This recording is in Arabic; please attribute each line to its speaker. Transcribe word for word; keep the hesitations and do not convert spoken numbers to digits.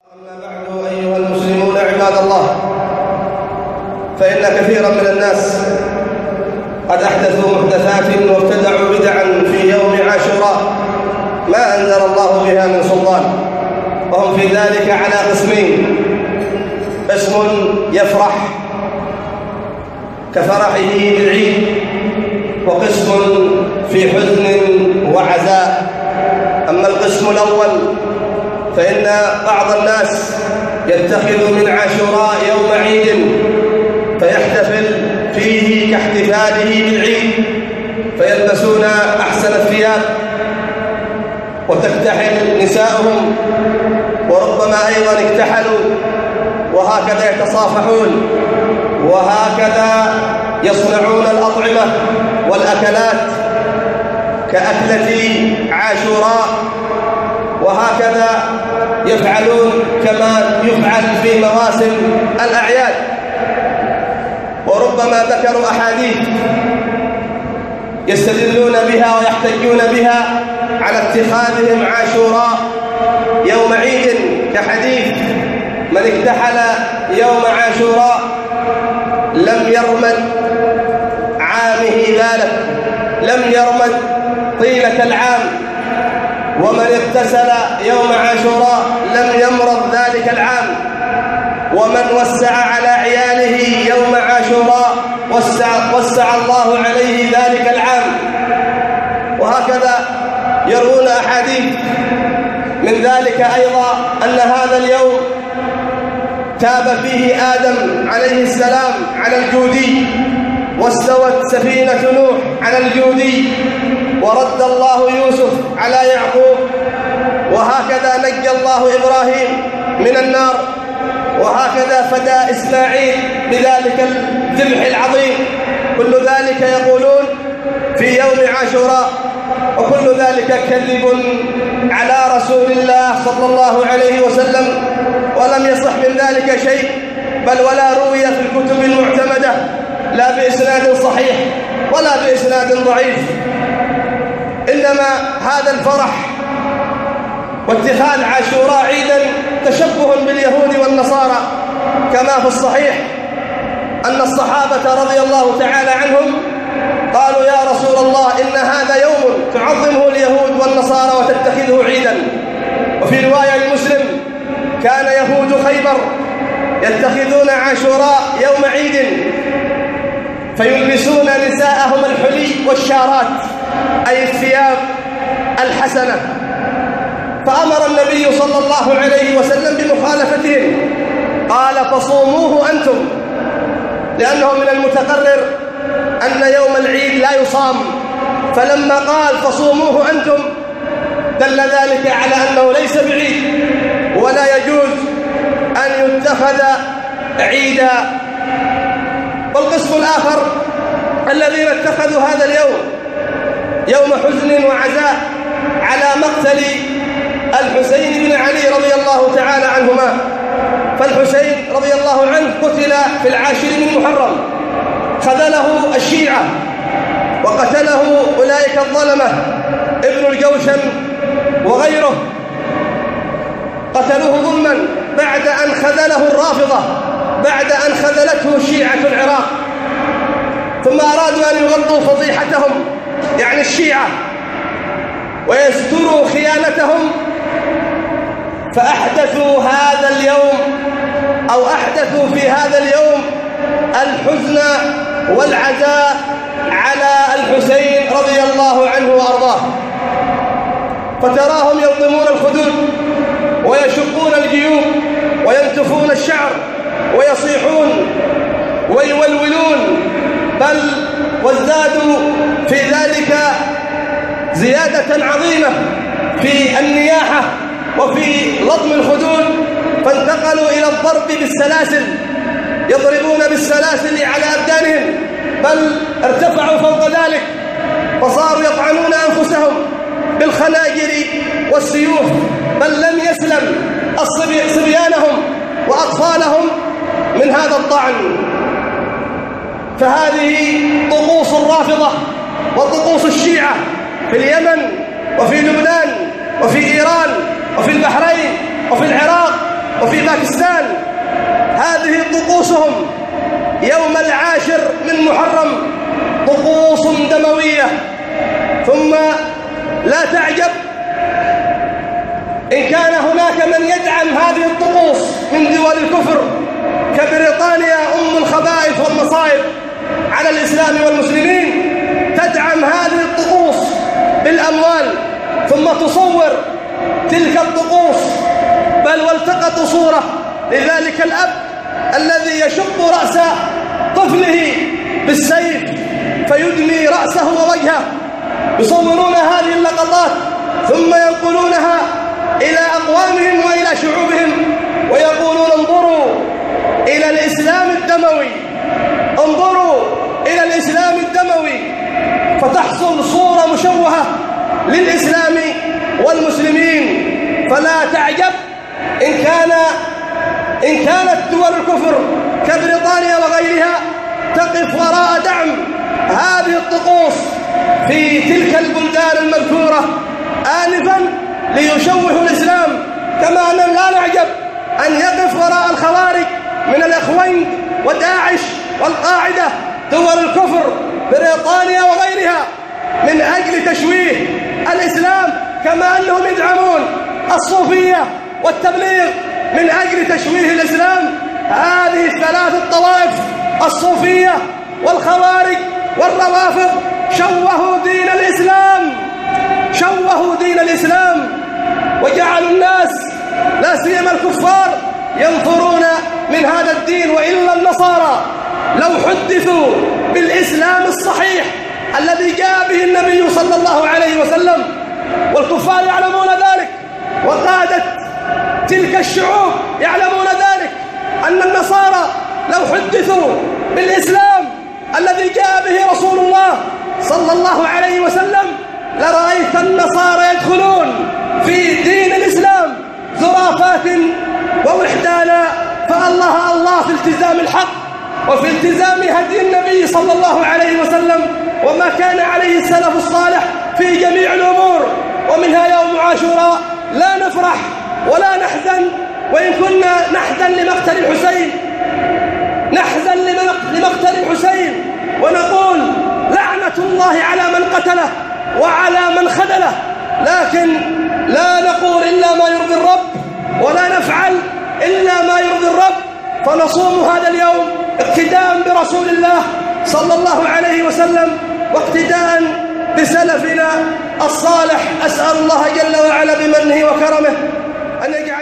Speaker 1: أما بعد أيها المسلمون عباد الله، فإن كثيرا من الناس قد أحدثوا محدثات وابتدعوا بدعا في يوم عاشوراء ما أنزل الله بها من سلطان، وهم في ذلك على قسمين: قسم يفرح كفرحه بالعيد، وقسم في حزن وعزاء. أما القسم الأول فإن بعض الناس يتخذ من عاشوراء يوم عيد فيحتفل فيه كاحتفاله بالعيد، فيلبسون أحسن الثياب وتكتحل نساؤهم، وربما أيضا اكتحلوا، وهكذا يتصافحون، وهكذا يصنعون الأطعمة والأكلات كأكلة عاشوراء، وهكذا يفعلون كما يفعل في مواسم الأعياد. وربما ذكروا أحاديث يستدلون بها ويحتجون بها على اتخاذهم عاشوراء يوم عيد، كحديث: من اكتحل يوم عاشوراء لم يرمد عامه ذلك، لم يرمد طيلة العام، ومن اغتسل يوم عاشوراء لم يمرض ذلك العام، ومن وسع على عياله يوم عاشوراء وسع, وسع الله عليه ذلك العام. وهكذا يروون أحاديث. من ذلك أيضا أن هذا اليوم تاب فيه آدم عليه السلام على الجودي، واستوت سفينة نوح على الجودي، ورد الله يوسف على يعقوب، وهكذا نجى الله إبراهيم من النار، وهكذا فدى إسماعيل بذلك الذبح العظيم. كل ذلك يقولون في يوم عاشوراء، وكل ذلك كذب على رسول الله صلى الله عليه وسلم، ولم يصح من ذلك شيء، بل ولا روي في الكتب المعتمدة، لا بإسناد صحيح ولا بإسناد ضعيف. إنما هذا الفرح واتخاذ عاشوراء عيدا تشبه باليهود والنصارى، كما في الصحيح أن الصحابة رضي الله تعالى عنهم قالوا: يا رسول الله، إن هذا يوم تعظمه اليهود والنصارى وتتخذه عيدا. وفي رواية لمسلم: كان يهود خيبر يتخذون عاشوراء يوم عيد، فيلبسون نساءهم الحلي والشارات، أي الثياب الحسنة. فأمر النبي صلى الله عليه وسلم بمخالفتهم، قال: فصوموه أنتم، لأنه من المتقرر أن يوم العيد لا يصام. فلما قال فصوموه أنتم دل ذلك على أنه ليس بعيد، ولا يجوز أن يتخذ عيدا. والقسم الآخر الذين اتخذوا هذا اليوم يوم حزن وعزاء على مقتل الحسين بن علي رضي الله تعالى عنهما. فالحسين رضي الله عنه قتل في العاشر من محرم، خذله الشيعة وقتله أولئك الظلمة ابن الجوشن وغيره، قتلوه ظلما بعد أن خذله الرافضة، بعد أن خذلته شيعة العراق، ثم أرادوا أن يغطوا فضيحتهم، يعني الشيعة، ويستروا خيانتهم، فأحدثوا هذا اليوم أو أحدثوا في هذا اليوم الحزن والعزاء على الحسين رضي الله عنه وأرضاه. فتراهم يلطمون الخدود ويشقون الجيوب وينتفون الشعر ويصيحون ويولولون، بل وازدادوا في ذلك زيادة عظيمة في النياحة وفي لطم الخدود، فانتقلوا إلى الضرب بالسلاسل، يضربون بالسلاسل على أبدانهم، بل ارتفعوا فوق ذلك فصاروا يطعنون أنفسهم بالخناجر والسيوف، بل لم يسلم صبيانهم وأطفالهم من هذا الطعن. فهذه طقوس الرافضة وطقوس الشيعة في اليمن وفي لبنان وفي إيران وفي البحرين وفي العراق وفي باكستان هذه طقوسهم يوم العاشر من محرم، طقوس دموية. ثم لا تعجب إن كان هناك من يدعم هذه الطقوس من دول الكفر كبريطانيا أم الخبائث والمصائب على الإسلام والمسلمين، تدعم هذه الطقوس بالأموال ثم تصور تلك الطقوس، بل والتقطوا صورة لذلك الأب الذي يشق رأس طفله بالسيف فيدمي رأسه ووجهه، يصورون هذه اللقطات ثم ينقلونها إلى أقوامهم وإلى شعوبهم ويقولون انظروا إلى الإسلام الدموي، انظروا إلى الإسلام الدموي، فتحصل صورة مشوهة للإسلام والمسلمين. فلا تعجب إن كان إن كانت دول الكفر كبريطانيا وغيرها تقف وراء دعم هذه الطقوس في تلك البلدان المذكورة آنفا ليشوهوا الإسلام، كما أننا لا نعجب أن يقف وراء الخوارج من الإخوان وداعش والقاعدة دول الكفر بريطانيا وغيرها من أجل تشويه الإسلام، كما أنهم يدعمون الصوفية والتبليغ من أجل تشويه الإسلام. هذه الثلاث الطوائف الصوفية والخوارج والروافض شوهوا دين الإسلام، شوهوا دين الإسلام وجعلوا الناس لا سيما الكفار ينفرون من هذا الدين. وإلا النصارى لو حدثوا بالإسلام الصحيح الذي جاء به النبي صلى الله عليه وسلم، والكفار يعلمون ذلك وقادة تلك الشعوب يعلمون ذلك، أن النصارى لو حدثوا بالإسلام الذي جاء به رسول الله صلى الله عليه وسلم لرأيت النصارى يدخلون في دين الإسلام زرافات ووحدانا. فالله الله في التزام الحق وفي التزام هدي النبي صلى الله عليه وسلم وما كان عليه السلف الصالح في جميع الأمور. ومنها يوم عاشوراء لا نفرح ولا نحزن، وإن كنا نحزن لمقتل الحسين نحزن لمقتل الحسين ونقول لعنة الله على من قتله وعلى من خذله، لكن لا نقول إلا ما يرضي الرب ولا نفعل إلا ما يرضي الرب. فنصوم هذا اليوم اقتداء برسول الله صلى الله عليه وسلم واقتداء بسلفنا الصالح. أسأل الله جل وعلا بمنه وكرمه أن يجعل